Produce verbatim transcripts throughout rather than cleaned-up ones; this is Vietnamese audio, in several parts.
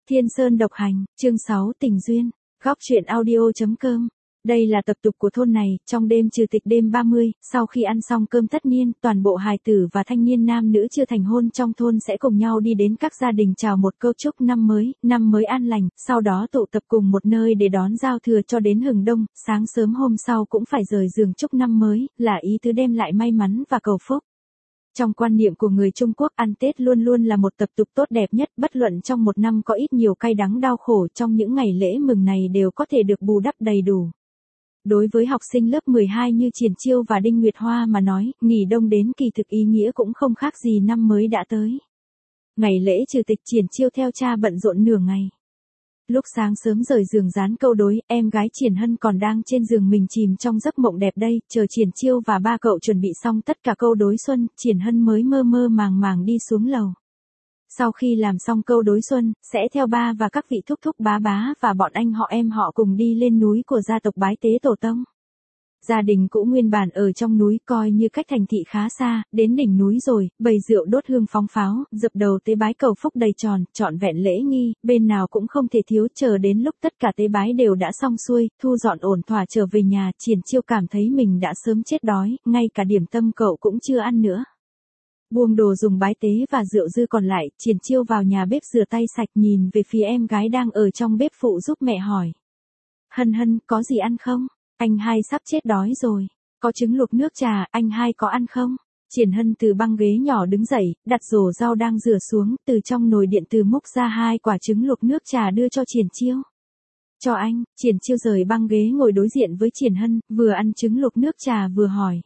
Thiên Sơn độc hành, chương sáu tình duyên, góc truyện audio chấm com. Đây là tập tục của thôn này, trong đêm trừ tịch đêm ba mươi, sau khi ăn xong cơm tất niên, toàn bộ hài tử và thanh niên nam nữ chưa thành hôn trong thôn sẽ cùng nhau đi đến các gia đình chào một câu chúc năm mới, năm mới an lành, sau đó tụ tập cùng một nơi để đón giao thừa cho đến hừng đông, sáng sớm hôm sau cũng phải rời giường chúc năm mới, là ý tứ đem lại may mắn và cầu phúc. Trong quan niệm của người Trung Quốc, ăn Tết luôn luôn là một tập tục tốt đẹp nhất, bất luận trong một năm có ít nhiều cay đắng đau khổ, trong những ngày lễ mừng này đều có thể được bù đắp đầy đủ. Đối với học sinh lớp mười hai như Triển Chiêu và Đinh Nguyệt Hoa mà nói, nghỉ đông đến kỳ thực ý nghĩa cũng không khác gì năm mới đã tới. Ngày lễ trừ tịch, Triển Chiêu theo cha bận rộn nửa ngày. Lúc sáng sớm rời giường dán câu đối, em gái Triển Hân còn đang trên giường mình chìm trong giấc mộng đẹp đây, chờ Triển Chiêu và ba cậu chuẩn bị xong tất cả câu đối xuân, Triển Hân mới mơ mơ màng màng đi xuống lầu. Sau khi làm xong câu đối xuân, sẽ theo ba và các vị thúc thúc bá bá và bọn anh họ em họ cùng đi lên núi của gia tộc bái tế tổ tông. Gia đình cũ nguyên bản ở trong núi, coi như cách thành thị khá xa, đến đỉnh núi rồi, bày rượu đốt hương phóng pháo, dập đầu tế bái cầu phúc đầy tròn, trọn vẹn lễ nghi, bên nào cũng không thể thiếu. Chờ đến lúc tất cả tế bái đều đã xong xuôi, thu dọn ổn thỏa trở về nhà, Triển Chiêu cảm thấy mình đã sớm chết đói, ngay cả điểm tâm cậu cũng chưa ăn nữa. Buông đồ dùng bái tế và rượu dư còn lại, Triển Chiêu vào nhà bếp rửa tay sạch, nhìn về phía em gái đang ở trong bếp phụ giúp mẹ hỏi. Hân Hân, có gì ăn không? Anh hai sắp chết đói rồi. Có trứng luộc nước trà, anh hai có ăn không? Triển Hân từ băng ghế nhỏ đứng dậy, đặt rổ rau đang rửa xuống, từ trong nồi điện từ múc ra hai quả trứng luộc nước trà đưa cho Triển Chiêu. Cho anh. Triển Chiêu rời băng ghế ngồi đối diện với Triển Hân, vừa ăn trứng luộc nước trà vừa hỏi.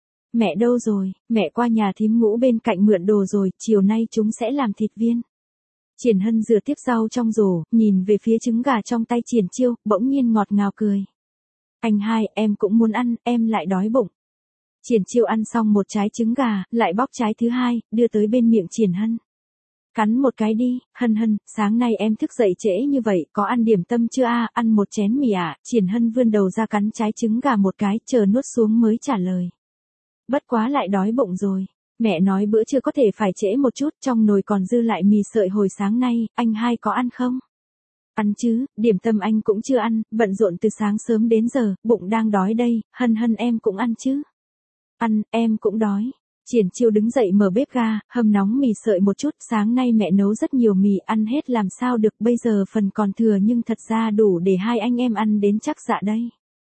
Mẹ đâu rồi? Mẹ qua nhà thím Ngũ bên cạnh mượn đồ rồi, chiều nay chúng sẽ làm thịt viên. Triển Hân rửa tiếp rau trong rổ, nhìn về phía trứng gà trong tay Triển Chiêu, bỗng nhiên ngọt ngào cười. Anh hai, em cũng muốn ăn, em lại đói bụng. Triển Chiêu ăn xong một trái trứng gà, lại bóc trái thứ hai, đưa tới bên miệng Triển Hân. Cắn một cái đi. Hân Hân, sáng nay em thức dậy trễ như vậy, có ăn điểm tâm chưa a? À, ăn một chén mì ạ. À? Triển Hân vươn đầu ra cắn trái trứng gà một cái, chờ nuốt xuống mới trả lời. Bất quá lại đói bụng rồi. Mẹ nói bữa trưa có thể phải trễ một chút, trong nồi còn dư lại mì sợi hồi sáng nay, anh hai có ăn không? Ăn chứ, điểm tâm anh cũng chưa ăn, bận rộn từ sáng sớm đến giờ, bụng đang đói đây. Hân Hân, em cũng ăn chứ? Ăn, em cũng đói. Triển Chiêu đứng dậy mở bếp ga, hâm nóng mì sợi một chút, sáng nay mẹ nấu rất nhiều mì, ăn hết làm sao được, bây giờ phần còn thừa nhưng thật ra đủ để hai anh em ăn đến chắc dạ đây.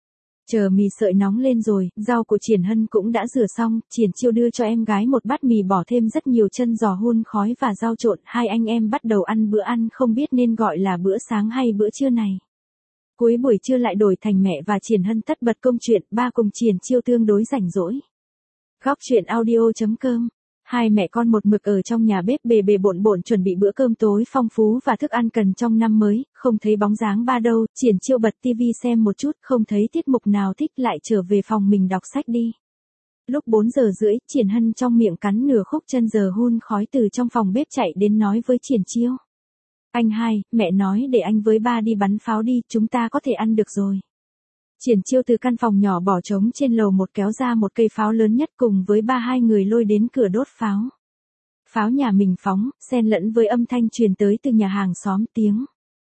Chờ mì sợi nóng lên rồi, rau của Triển Hân cũng đã rửa xong, Triển Chiêu đưa cho em gái một bát mì bỏ thêm rất nhiều chân giò hun khói và rau trộn, hai anh em bắt đầu ăn bữa ăn không biết nên gọi là bữa sáng hay bữa trưa này. Cuối buổi trưa lại đổi thành mẹ và Triển Hân tất bật công chuyện, ba cùng Triển Chiêu tương đối rảnh rỗi. Góc truyện audio chấm com. Hai mẹ con một mực ở trong nhà bếp bề bề bộn bộn chuẩn bị bữa cơm tối phong phú và thức ăn cần trong năm mới, không thấy bóng dáng ba đâu. Triển Chiêu bật tivi xem một chút, không thấy tiết mục nào thích, lại trở về phòng mình đọc sách đi. Lúc bốn giờ rưỡi, Triển Hân trong miệng cắn nửa khúc chân giò hun khói từ trong phòng bếp chạy đến nói với Triển Chiêu. Anh hai, mẹ nói để anh với ba đi bắn pháo đi, chúng ta có thể ăn được rồi. Triển Chiêu từ căn phòng nhỏ bỏ trống trên lầu một kéo ra một cây pháo lớn nhất, cùng với ba hai người lôi đến cửa đốt pháo. Pháo nhà mình phóng, xen lẫn với âm thanh truyền tới từ nhà hàng xóm, tiếng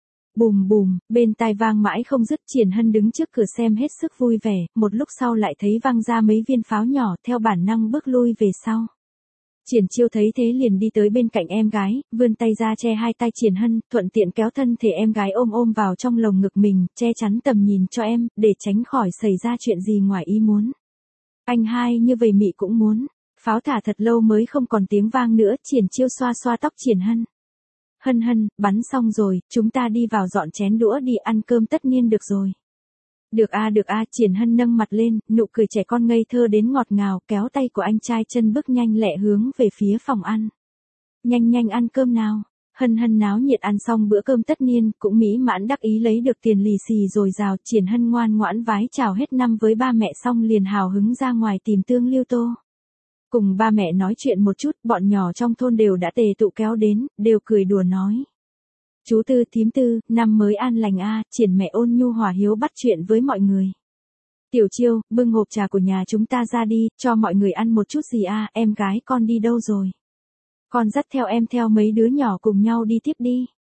bùm bùm, bên tai vang mãi không dứt. Triển Hân đứng trước cửa xem hết sức vui vẻ, một lúc sau lại thấy văng ra mấy viên pháo nhỏ, theo bản năng bước lui về sau. Triển Chiêu thấy thế liền đi tới bên cạnh em gái, vươn tay ra che hai tay Triển Hân, thuận tiện kéo thân thể em gái ôm ôm vào trong lồng ngực mình, che chắn tầm nhìn cho em, để tránh khỏi xảy ra chuyện gì ngoài ý muốn. Anh hai, như vậy mị cũng muốn. Pháo thả thật lâu mới không còn tiếng vang nữa, Triển Chiêu xoa xoa tóc Triển Hân. Hân Hân, bắn xong rồi, chúng ta đi vào dọn chén đũa đi, ăn cơm tất niên được rồi. Được a được a. Triển Hân nâng mặt lên, nụ cười trẻ con ngây thơ đến ngọt ngào, kéo tay của anh trai chân bước nhanh lẹ hướng về phía phòng ăn. Nhanh nhanh ăn cơm nào. Hân Hân náo nhiệt ăn xong bữa cơm tất niên, cũng mỹ mãn đắc ý lấy được tiền lì xì dồi dào. Triển Hân ngoan ngoãn vái chào hết năm với ba mẹ xong liền hào hứng ra ngoài tìm Tương Liêu Tô. Cùng ba mẹ nói chuyện một chút, bọn nhỏ trong thôn đều đã tề tụ kéo đến, đều cười đùa nói. Chú Tư, thím Tư, năm mới an lành a. Triển mẹ ôn nhu hòa hiếu bắt chuyện với mọi người. Tiểu Chiêu, bưng hộp trà của nhà chúng ta ra đi, cho mọi người ăn một chút gì a. Em gái con đi đâu rồi? Con dắt theo em theo mấy đứa nhỏ cùng nhau đi tiếp đi.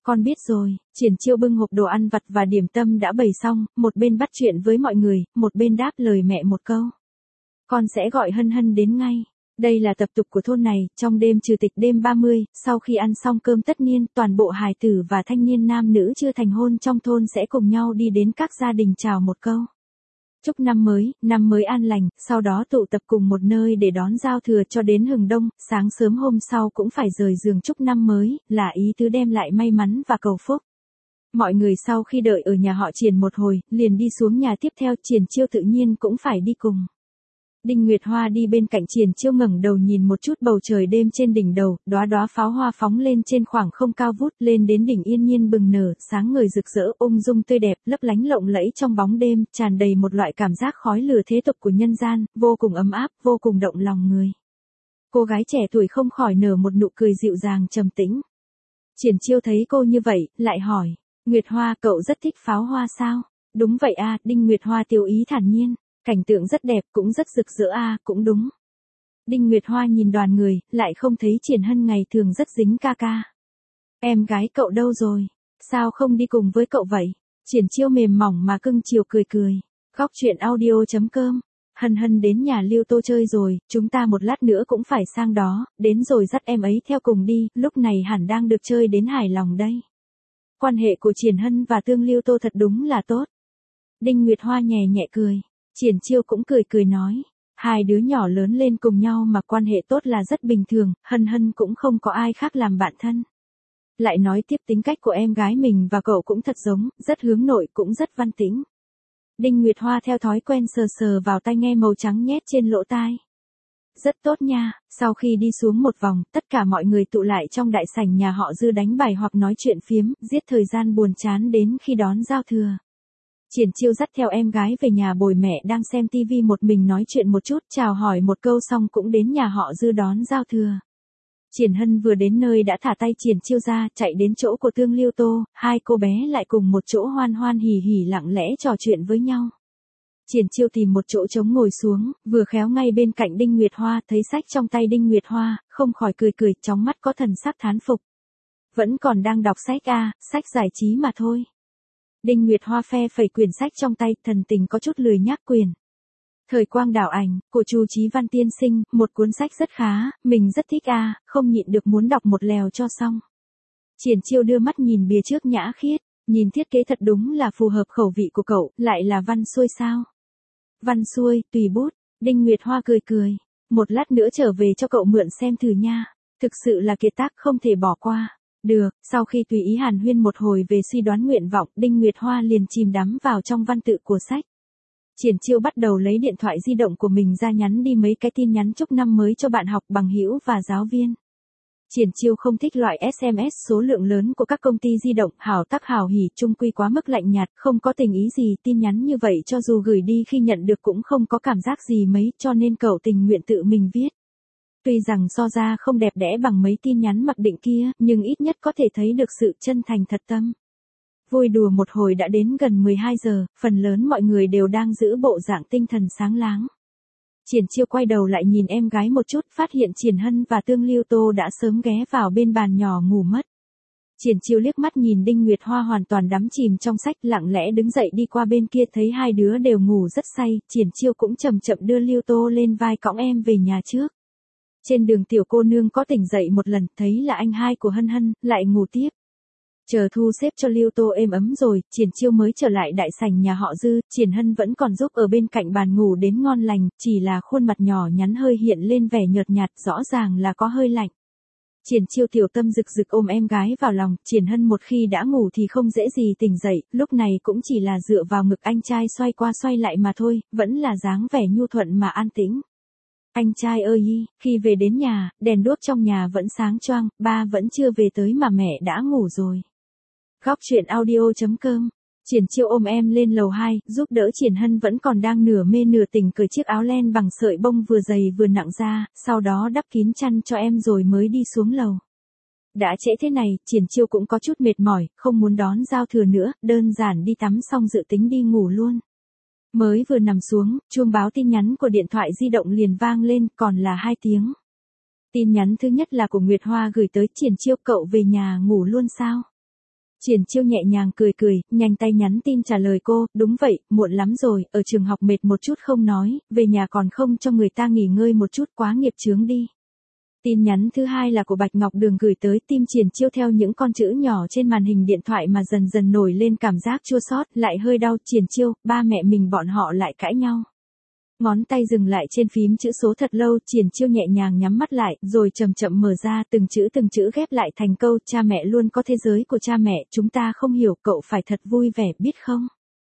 Con biết rồi. Triển Chiêu bưng hộp đồ ăn vặt và điểm tâm đã bày xong, một bên bắt chuyện với mọi người, một bên đáp lời mẹ một câu. Con sẽ gọi Hân Hân đến ngay. Đây là tập tục của thôn này, trong đêm trừ tịch đêm ba mươi, sau khi ăn xong cơm tất niên, toàn bộ hài tử và thanh niên nam nữ chưa thành hôn trong thôn sẽ cùng nhau đi đến các gia đình chào một câu. Chúc năm mới, năm mới an lành, sau đó tụ tập cùng một nơi để đón giao thừa cho đến hừng đông, sáng sớm hôm sau cũng phải rời giường chúc năm mới, là ý tứ đem lại may mắn và cầu phúc. Mọi người sau khi đợi ở nhà họ Triển một hồi, liền đi xuống nhà tiếp theo, Triển Chiêu tự nhiên cũng phải đi cùng. Đinh Nguyệt Hoa đi bên cạnh Triển Chiêu ngẩng đầu nhìn một chút bầu trời đêm trên đỉnh đầu, đóa đóa pháo hoa phóng lên trên khoảng không cao vút, lên đến đỉnh yên nhiên bừng nở, sáng ngời rực rỡ, ung dung tươi đẹp, lấp lánh lộng lẫy trong bóng đêm, tràn đầy một loại cảm giác khói lửa thế tục của nhân gian, vô cùng ấm áp, vô cùng động lòng người. Cô gái trẻ tuổi không khỏi nở một nụ cười dịu dàng trầm tĩnh. Triển Chiêu thấy cô như vậy, lại hỏi, Nguyệt Hoa, cậu rất thích pháo hoa sao? Đúng vậy a, Đinh Nguyệt Hoa tiêu ý thản nhiên. Cảnh tượng rất đẹp, cũng rất rực rỡ a, à, cũng đúng. Đinh Nguyệt Hoa nhìn đoàn người, lại không thấy Triển Hân ngày thường rất dính ca ca. Em gái cậu đâu rồi? Sao không đi cùng với cậu vậy? Triển Chiêu mềm mỏng mà cưng chiều cười cười. Góc truyện audio chấm com. Hân Hân đến nhà Liêu Tô chơi rồi, chúng ta một lát nữa cũng phải sang đó, đến rồi dắt em ấy theo cùng đi, lúc này hẳn đang được chơi đến hài lòng đây. Quan hệ của Triển Hân và Tương Liêu Tô thật đúng là tốt. Đinh Nguyệt Hoa nhẹ nhẹ cười. Triển Chiêu cũng cười cười nói, hai đứa nhỏ lớn lên cùng nhau mà quan hệ tốt là rất bình thường, Hân Hân cũng không có ai khác làm bạn thân. Lại nói tiếp tính cách của em gái mình và cậu cũng thật giống, rất hướng nội cũng rất văn tĩnh. Đinh Nguyệt Hoa theo thói quen sờ sờ vào tai nghe màu trắng nhét trên lỗ tai. Rất tốt nha, sau khi đi xuống một vòng, tất cả mọi người tụ lại trong đại sảnh nhà họ Dư đánh bài hoặc nói chuyện phiếm, giết thời gian buồn chán đến khi đón giao thừa. Triển Chiêu dắt theo em gái về nhà bồi mẹ đang xem tivi một mình nói chuyện một chút, chào hỏi một câu xong cũng đến nhà họ Dư đón giao thừa. Triển Hân vừa đến nơi đã thả tay Triển Chiêu ra, chạy đến chỗ của Tương Liêu Tô, hai cô bé lại cùng một chỗ hoan hoan hỉ hỉ lặng lẽ trò chuyện với nhau. Triển Chiêu tìm một chỗ trống ngồi xuống, vừa khéo ngay bên cạnh Đinh Nguyệt Hoa, thấy sách trong tay Đinh Nguyệt Hoa, không khỏi cười cười, trong mắt có thần sắc thán phục. Vẫn còn đang đọc sách à, sách giải trí mà thôi. Đinh Nguyệt Hoa phe phẩy quyển sách trong tay, thần tình có chút lười nhác quyển. Thời quang đảo ảnh, của Chu Chí Văn tiên sinh, một cuốn sách rất khá, mình rất thích à, không nhịn được muốn đọc một lèo cho xong. Triển Chiêu đưa mắt nhìn bìa trước nhã khiết, nhìn thiết kế thật đúng là phù hợp khẩu vị của cậu, lại là văn xuôi sao? Văn xuôi, tùy bút, Đinh Nguyệt Hoa cười cười, một lát nữa trở về cho cậu mượn xem thử nha, thực sự là kiệt tác không thể bỏ qua. Được, sau khi tùy ý hàn huyên một hồi về suy đoán nguyện vọng, Đinh Nguyệt Hoa liền chìm đắm vào trong văn tự của sách. Triển Chiêu bắt đầu lấy điện thoại di động của mình ra nhắn đi mấy cái tin nhắn chúc năm mới cho bạn học, bằng hữu và giáo viên. Triển Chiêu không thích loại ét em ét số lượng lớn của các công ty di động, hảo tác hảo hỉ, chung quy quá mức lạnh nhạt, không có tình ý gì, tin nhắn như vậy cho dù gửi đi khi nhận được cũng không có cảm giác gì mấy, cho nên cậu tình nguyện tự mình viết. Tuy rằng so ra không đẹp đẽ bằng mấy tin nhắn mặc định kia, nhưng ít nhất có thể thấy được sự chân thành thật tâm. Vui đùa một hồi đã đến gần mười hai giờ, phần lớn mọi người đều đang giữ bộ dạng tinh thần sáng láng. Triển Chiêu quay đầu lại nhìn em gái một chút, phát hiện Triển Hân và Tương Liêu Tô đã sớm ghé vào bên bàn nhỏ ngủ mất. Triển Chiêu liếc mắt nhìn Đinh Nguyệt Hoa hoàn toàn đắm chìm trong sách, lặng lẽ đứng dậy đi qua bên kia, thấy hai đứa đều ngủ rất say, Triển Chiêu cũng chậm chậm đưa Liêu Tô lên vai cõng em về nhà trước. Trên đường tiểu cô nương có tỉnh dậy một lần, thấy là anh hai của Hân Hân, lại ngủ tiếp. Chờ thu xếp cho Liêu Tô êm ấm rồi, Triển Chiêu mới trở lại đại sảnh nhà họ Dư, Triển Hân vẫn còn giúp ở bên cạnh bàn ngủ đến ngon lành, chỉ là khuôn mặt nhỏ nhắn hơi hiện lên vẻ nhợt nhạt, rõ ràng là có hơi lạnh. Triển Chiêu tiểu tâm rực rực ôm em gái vào lòng, Triển Hân một khi đã ngủ thì không dễ gì tỉnh dậy, lúc này cũng chỉ là dựa vào ngực anh trai xoay qua xoay lại mà thôi, vẫn là dáng vẻ nhu thuận mà an tĩnh. Anh trai ơi, khi về đến nhà, đèn đuốc trong nhà vẫn sáng choang, ba vẫn chưa về tới mà mẹ đã ngủ rồi. Góc truyện audio chấm com. Triển Chiêu ôm em lên lầu hai, giúp đỡ Triển Hân vẫn còn đang nửa mê nửa tỉnh cởi chiếc áo len bằng sợi bông vừa dày vừa nặng ra, sau đó đắp kín chăn cho em rồi mới đi xuống lầu. Đã trễ thế này, Triển Chiêu cũng có chút mệt mỏi, không muốn đón giao thừa nữa, đơn giản đi tắm xong dự tính đi ngủ luôn. Mới vừa nằm xuống, chuông báo tin nhắn của điện thoại di động liền vang lên, còn là hai tiếng. Tin nhắn thứ nhất là của Nguyệt Hoa gửi tới Triển Chiêu, cậu về nhà ngủ luôn sao? Triển Chiêu nhẹ nhàng cười cười, nhanh tay nhắn tin trả lời cô, đúng vậy, muộn lắm rồi, ở trường học mệt một chút không nói, về nhà còn không cho người ta nghỉ ngơi một chút, quá nghiệp chướng đi. Tin nhắn thứ hai là của Bạch Ngọc Đường gửi tới, tim Triển Chiêu theo những con chữ nhỏ trên màn hình điện thoại mà dần dần nổi lên cảm giác chua xót, lại hơi đau. Triển Chiêu, ba mẹ mình bọn họ lại cãi nhau. Ngón tay dừng lại trên phím chữ số thật lâu, Triển Chiêu nhẹ nhàng nhắm mắt lại, rồi chậm chậm mở ra, từng chữ từng chữ ghép lại thành câu, cha mẹ luôn có thế giới của cha mẹ, chúng ta không hiểu, cậu phải thật vui vẻ, biết không?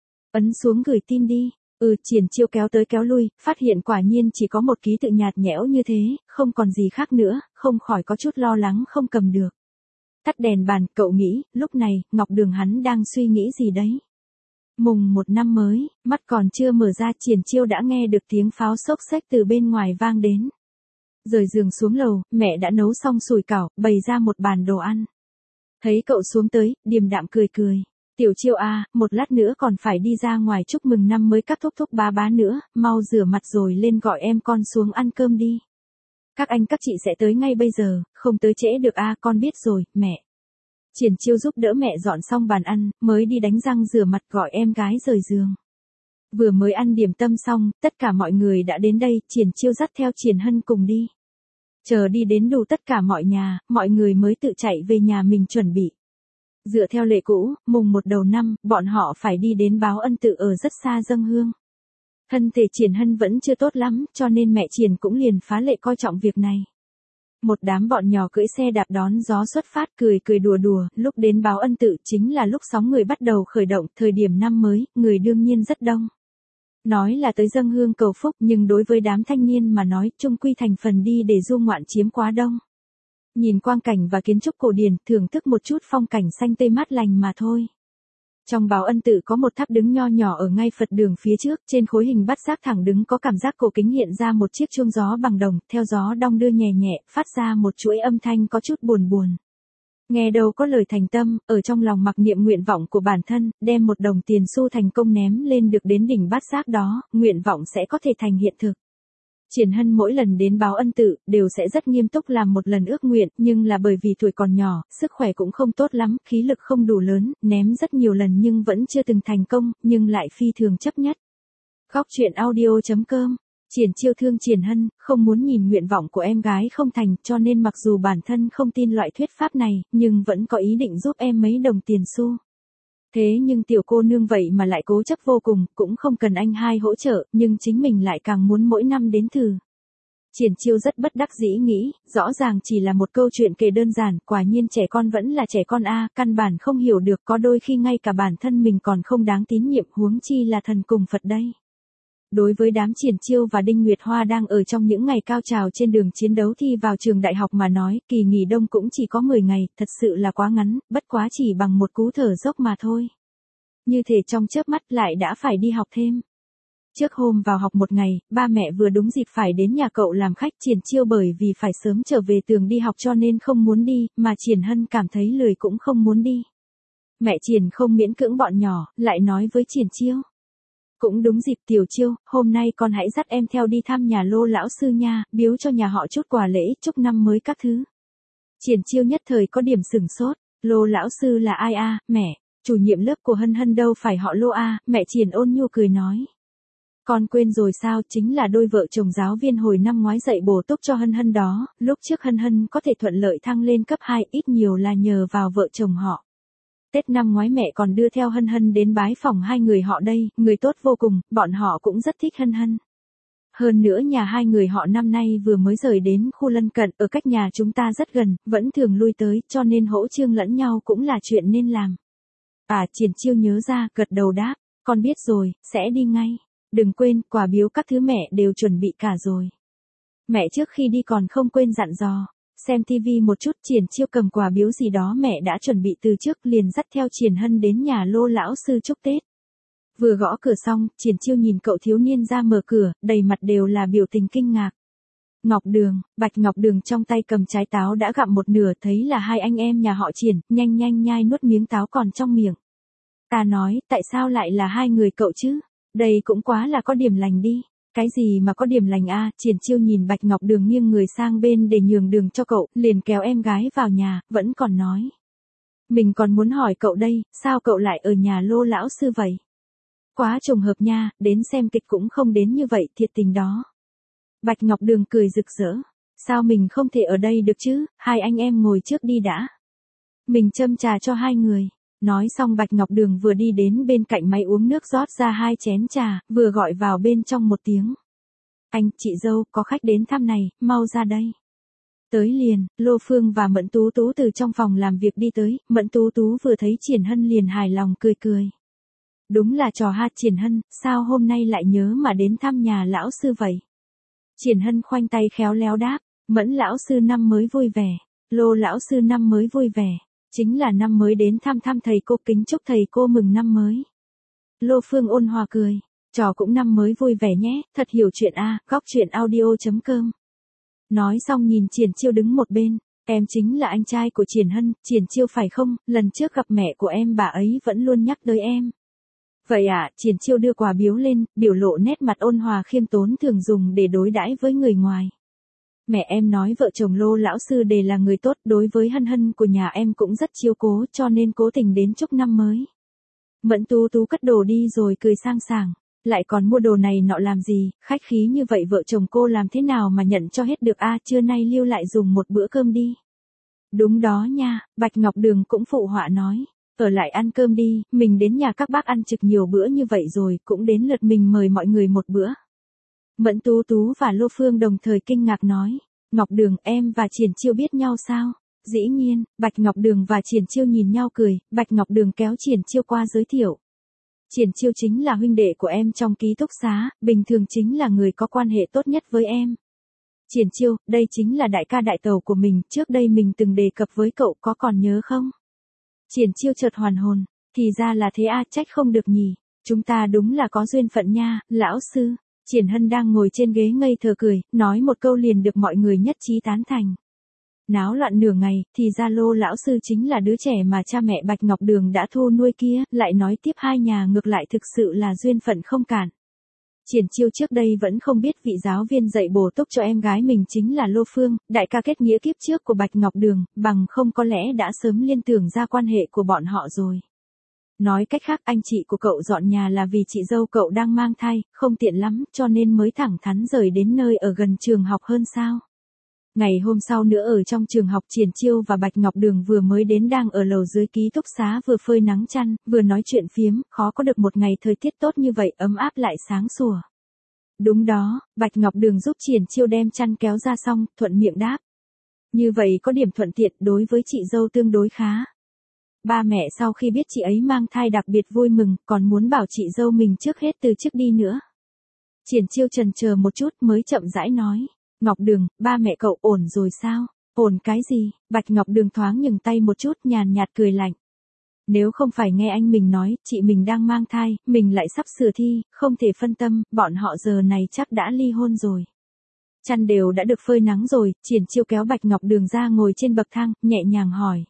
Ấn xuống gửi tin đi. Ừ, Triển Chiêu kéo tới kéo lui, phát hiện quả nhiên chỉ có một ký tự nhạt nhẽo như thế, không còn gì khác nữa, không khỏi có chút lo lắng không cầm được. Tắt đèn bàn, cậu nghĩ, lúc này, Ngọc Đường hắn đang suy nghĩ gì đấy? Mùng một năm mới, mắt còn chưa mở ra, Triển Chiêu đã nghe được tiếng pháo xốc xếch từ bên ngoài vang đến. Rời giường xuống lầu, mẹ đã nấu xong sủi cảo, bày ra một bàn đồ ăn. Thấy cậu xuống tới, điềm đạm cười cười. Tiểu Chiêu à, một lát nữa còn phải đi ra ngoài chúc mừng năm mới các thúc thúc bá bá nữa, mau rửa mặt rồi lên gọi em con xuống ăn cơm đi. Các anh các chị sẽ tới ngay bây giờ, không tới trễ được à, con biết rồi, mẹ. Triển Chiêu giúp đỡ mẹ dọn xong bàn ăn, mới đi đánh răng rửa mặt gọi em gái rời giường. Vừa mới ăn điểm tâm xong, tất cả mọi người đã đến đây, Triển Chiêu dắt theo Triển Hân cùng đi. Chờ đi đến đủ tất cả mọi nhà, mọi người mới tự chạy về nhà mình chuẩn bị. Dựa theo lệ cũ, mùng một đầu năm, bọn họ phải đi đến Báo Ân Tự ở rất xa dâng hương. Thân thể Triển Hân vẫn chưa tốt lắm, cho nên mẹ Triển cũng liền phá lệ coi trọng việc này. Một đám bọn nhỏ cưỡi xe đạp đón gió xuất phát cười cười đùa đùa, lúc đến Báo Ân Tự chính là lúc sóng người bắt đầu khởi động, thời điểm năm mới, người đương nhiên rất đông. Nói là tới dâng hương cầu phúc nhưng đối với đám thanh niên mà nói chung quy thành phần đi để du ngoạn chiếm quá đông. Nhìn quang cảnh và kiến trúc cổ điển, thưởng thức một chút phong cảnh xanh tươi mát lành mà thôi. Trong Báo Ân Tự có một tháp đứng nho nhỏ ở ngay Phật đường phía trước, trên khối hình bát giác thẳng đứng có cảm giác cổ kính hiện ra một chiếc chuông gió bằng đồng, theo gió đong đưa nhẹ nhẹ, phát ra một chuỗi âm thanh có chút buồn buồn. Nghe đâu có lời thành tâm, ở trong lòng mặc niệm nguyện vọng của bản thân, đem một đồng tiền xu thành công ném lên được đến đỉnh bát giác đó, nguyện vọng sẽ có thể thành hiện thực. Triển Hân mỗi lần đến Báo Ân Tự, đều sẽ rất nghiêm túc làm một lần ước nguyện, nhưng là bởi vì tuổi còn nhỏ, sức khỏe cũng không tốt lắm, khí lực không đủ lớn, ném rất nhiều lần nhưng vẫn chưa từng thành công, nhưng lại phi thường chấp nhất. Góc truyện audio chấm com. Triển Chiêu thương Triển Hân, không muốn nhìn nguyện vọng của em gái không thành, cho nên mặc dù bản thân không tin loại thuyết pháp này, nhưng vẫn có ý định giúp em mấy đồng tiền xu. Thế nhưng tiểu cô nương vậy mà lại cố chấp vô cùng, cũng không cần anh hai hỗ trợ, nhưng chính mình lại càng muốn mỗi năm đến thử. Triển Chiêu rất bất đắc dĩ nghĩ, rõ ràng chỉ là một câu chuyện kể đơn giản, quả nhiên trẻ con vẫn là trẻ con a, căn bản không hiểu được, có đôi khi ngay cả bản thân mình còn không đáng tín nhiệm, huống chi là thần cùng Phật đây. Đối với đám Triển Chiêu và Đinh Nguyệt Hoa đang ở trong những ngày cao trào trên đường chiến đấu thi vào trường đại học mà nói, kỳ nghỉ đông cũng chỉ có mười ngày, thật sự là quá ngắn, bất quá chỉ bằng một cú thở dốc mà thôi. Như thể trong chớp mắt lại đã phải đi học thêm. Trước hôm vào học một ngày, ba mẹ vừa đúng dịp phải đến nhà cậu làm khách. Triển Chiêu bởi vì phải sớm trở về tường đi học cho nên không muốn đi, mà Triển Hân cảm thấy lười cũng không muốn đi. Mẹ Triển không miễn cưỡng bọn nhỏ, lại nói với Triển Chiêu. Cũng đúng dịp Tiểu Chiêu, hôm nay con hãy dắt em theo đi thăm nhà Lô lão sư nha, biếu cho nhà họ chút quà lễ, chúc năm mới các thứ. Triển Chiêu nhất thời có điểm sửng sốt, Lô lão sư là ai a, mẹ, chủ nhiệm lớp của Hân Hân đâu phải họ Lô a, mẹ Triển ôn nhu cười nói. Con quên rồi sao, chính là đôi vợ chồng giáo viên hồi năm ngoái dạy bổ túc cho Hân Hân đó, lúc trước Hân Hân có thể thuận lợi thăng lên cấp hai, ít nhiều là nhờ vào vợ chồng họ. Tết năm ngoái mẹ còn đưa theo Hân Hân đến bái phỏng hai người họ đây, người tốt vô cùng, bọn họ cũng rất thích Hân Hân. Hơn nữa nhà hai người họ năm nay vừa mới rời đến khu lân cận, ở cách nhà chúng ta rất gần, vẫn thường lui tới, cho nên hỗ trương lẫn nhau cũng là chuyện nên làm. À, Triển Chiêu nhớ ra, gật đầu đáp, con biết rồi, sẽ đi ngay. Đừng quên, quà biếu các thứ mẹ đều chuẩn bị cả rồi. Mẹ trước khi đi còn không quên dặn dò. Xem tivi một chút, Triển Chiêu cầm quà biếu gì đó mẹ đã chuẩn bị từ trước, liền dắt theo Triển Hân đến nhà Lô lão sư chúc Tết. Vừa gõ cửa xong, Triển Chiêu nhìn cậu thiếu niên ra mở cửa, đầy mặt đều là biểu tình kinh ngạc. Ngọc Đường, Bạch Ngọc Đường trong tay cầm trái táo đã gặm một nửa, thấy là hai anh em nhà họ Triển, nhanh nhanh nhai nuốt miếng táo còn trong miệng. Ta nói, tại sao lại là hai người cậu chứ? Đây cũng quá là có điểm lành đi. Cái gì mà có điểm lành a? Triển Chiêu nhìn Bạch Ngọc Đường nghiêng người sang bên để nhường đường cho cậu, liền kéo em gái vào nhà, vẫn còn nói. Mình còn muốn hỏi cậu đây, sao cậu lại ở nhà Lô lão sư vậy? Quá trùng hợp nha, đến xem kịch cũng không đến như vậy, thiệt tình đó. Bạch Ngọc Đường cười rực rỡ. Sao mình không thể ở đây được chứ, hai anh em ngồi trước đi đã. Mình châm trà cho hai người. Nói xong Bạch Ngọc Đường vừa đi đến bên cạnh máy uống nước rót ra hai chén trà, vừa gọi vào bên trong một tiếng. Anh, chị dâu, có khách đến thăm này, mau ra đây. Tới liền, Lô Phương và Mẫn Tú Tú từ trong phòng làm việc đi tới, Mẫn Tú Tú vừa thấy Triển Hân liền hài lòng cười cười. Đúng là trò ha Triển Hân, sao hôm nay lại nhớ mà đến thăm nhà lão sư vậy? Triển Hân khoanh tay khéo léo đáp, Mẫn lão sư năm mới vui vẻ, Lô lão sư năm mới vui vẻ, chính là năm mới đến thăm thăm thầy cô, kính chúc thầy cô mừng năm mới. Lô Phương ôn hòa cười, trò cũng năm mới vui vẻ nhé, thật hiểu chuyện a, góc chuyện audio chấm com. Nói xong nhìn Triển Chiêu đứng một bên, em chính là anh trai của Triển Hân, Triển Chiêu phải không, lần trước gặp mẹ của em bà ấy vẫn luôn nhắc tới em. Vậy à, Triển Chiêu đưa quà biếu lên, biểu lộ nét mặt ôn hòa khiêm tốn thường dùng để đối đãi với người ngoài. Mẹ em nói vợ chồng Lô lão sư đều là người tốt, đối với Hân Hân của nhà em cũng rất chiếu cố, cho nên cố tình đến chúc năm mới. Mẫn Tú Tú cất đồ đi rồi cười sang sảng, lại còn mua đồ này nọ làm gì, khách khí như vậy vợ chồng cô làm thế nào mà nhận cho hết được a, trưa nay lưu lại dùng một bữa cơm đi. Đúng đó nha, Bạch Ngọc Đường cũng phụ họa nói. Ở lại ăn cơm đi, mình đến nhà các bác ăn trực nhiều bữa như vậy rồi, cũng đến lượt mình mời mọi người một bữa. Mẫn Tú Tú và Lô Phương đồng thời kinh ngạc nói, Ngọc Đường, em và Triển Chiêu biết nhau sao? Dĩ nhiên, Bạch Ngọc Đường và Triển Chiêu nhìn nhau cười, Bạch Ngọc Đường kéo Triển Chiêu qua giới thiệu. Triển Chiêu chính là huynh đệ của em trong ký túc xá, bình thường chính là người có quan hệ tốt nhất với em. Triển Chiêu, đây chính là đại ca đại tẩu của mình, trước đây mình từng đề cập với cậu, có còn nhớ không? Triển Chiêu chợt hoàn hồn, thì ra là thế a, trách không được nhỉ, chúng ta đúng là có duyên phận nha, lão sư. Triển Hân đang ngồi trên ghế ngây thơ cười, nói một câu liền được mọi người nhất trí tán thành. Náo loạn nửa ngày, thì ra Lô lão sư chính là đứa trẻ mà cha mẹ Bạch Ngọc Đường đã thu nuôi kia, lại nói tiếp hai nhà ngược lại thực sự là duyên phận không cản. Triển Chiêu trước đây vẫn không biết vị giáo viên dạy bổ túc cho em gái mình chính là Lô Phương, đại ca kết nghĩa kiếp trước của Bạch Ngọc Đường, bằng không có lẽ đã sớm liên tưởng ra quan hệ của bọn họ rồi. Nói cách khác anh chị của cậu dọn nhà là vì chị dâu cậu đang mang thai, không tiện lắm, cho nên mới thẳng thắn rời đến nơi ở gần trường học hơn sao. Ngày hôm sau nữa ở trong trường học Triển Chiêu và Bạch Ngọc Đường vừa mới đến đang ở lầu dưới ký túc xá vừa phơi nắng chăn, vừa nói chuyện phiếm, khó có được một ngày thời tiết tốt như vậy ấm áp lại sáng sủa. Đúng đó, Bạch Ngọc Đường giúp Triển Chiêu đem chăn kéo ra xong, thuận miệng đáp. Như vậy có điểm thuận tiện đối với chị dâu tương đối khá. Ba mẹ sau khi biết chị ấy mang thai đặc biệt vui mừng, còn muốn bảo chị dâu mình trước hết từ chức đi nữa. Triển Chiêu chần chờ một chút mới chậm rãi nói. Ngọc Đường, ba mẹ cậu ổn rồi sao? Ổn cái gì? Bạch Ngọc Đường thoáng nhừng tay một chút nhàn nhạt cười lạnh. Nếu không phải nghe anh mình nói, chị mình đang mang thai, mình lại sắp sửa thi, không thể phân tâm, bọn họ giờ này chắc đã ly hôn rồi. Chăn đều đã được phơi nắng rồi, Triển Chiêu kéo Bạch Ngọc Đường ra ngồi trên bậc thang, nhẹ nhàng hỏi.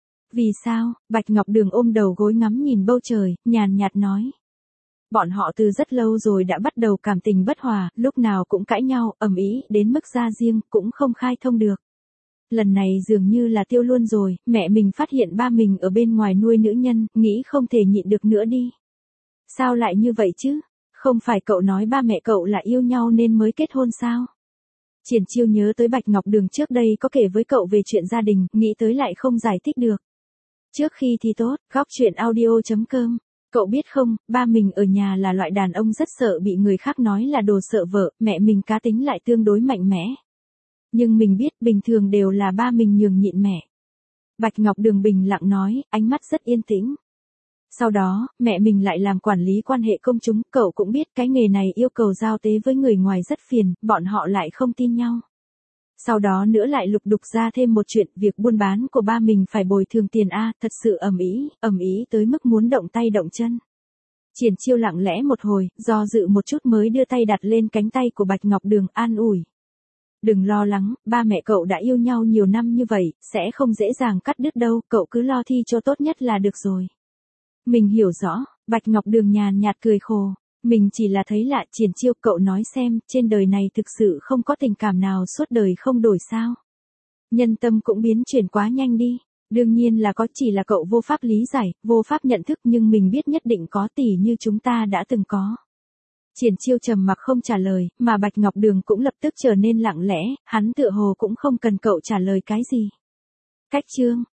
Vì sao? Bạch Ngọc Đường ôm đầu gối ngắm nhìn bầu trời, nhàn nhạt nói. Bọn họ từ rất lâu rồi đã bắt đầu cảm tình bất hòa, lúc nào cũng cãi nhau, ầm ĩ, đến mức ra riêng, cũng không khai thông được. Lần này dường như là tiêu luôn rồi, mẹ mình phát hiện ba mình ở bên ngoài nuôi nữ nhân, nghĩ không thể nhịn được nữa đi. Sao lại như vậy chứ? Không phải cậu nói ba mẹ cậu là yêu nhau nên mới kết hôn sao? Triển Chiêu nhớ tới Bạch Ngọc Đường trước đây có kể với cậu về chuyện gia đình, nghĩ tới lại không giải thích được. Trước khi thi tốt, góc chuyện audio chấm com. Cậu biết không, ba mình ở nhà là loại đàn ông rất sợ bị người khác nói là đồ sợ vợ, mẹ mình cá tính lại tương đối mạnh mẽ. Nhưng mình biết bình thường đều là ba mình nhường nhịn mẹ. Bạch Ngọc Đường bình lặng nói, ánh mắt rất yên tĩnh. Sau đó, mẹ mình lại làm quản lý quan hệ công chúng, cậu cũng biết cái nghề này yêu cầu giao tế với người ngoài rất phiền, bọn họ lại không tin nhau. Sau đó nữa lại lục đục ra thêm một chuyện, việc buôn bán của ba mình phải bồi thường tiền a, thật sự ầm ĩ, ầm ĩ tới mức muốn động tay động chân. Triển Chiêu lặng lẽ một hồi, do dự một chút mới đưa tay đặt lên cánh tay của Bạch Ngọc Đường an ủi. Đừng lo lắng, ba mẹ cậu đã yêu nhau nhiều năm như vậy, sẽ không dễ dàng cắt đứt đâu, cậu cứ lo thi cho tốt nhất là được rồi. Mình hiểu rõ, Bạch Ngọc Đường nhàn nhạt cười khổ. Mình chỉ là thấy lạ. Triển Chiêu, cậu nói xem, trên đời này thực sự không có tình cảm nào suốt đời không đổi sao? Nhân tâm cũng biến chuyển quá nhanh đi. Đương nhiên là có, chỉ là cậu vô pháp lý giải, vô pháp nhận thức, nhưng mình biết nhất định có, tỉ như chúng ta đã từng có. Triển Chiêu trầm mặc không trả lời, mà Bạch Ngọc Đường cũng lập tức trở nên lặng lẽ, hắn tựa hồ cũng không cần cậu trả lời cái gì. Cách chương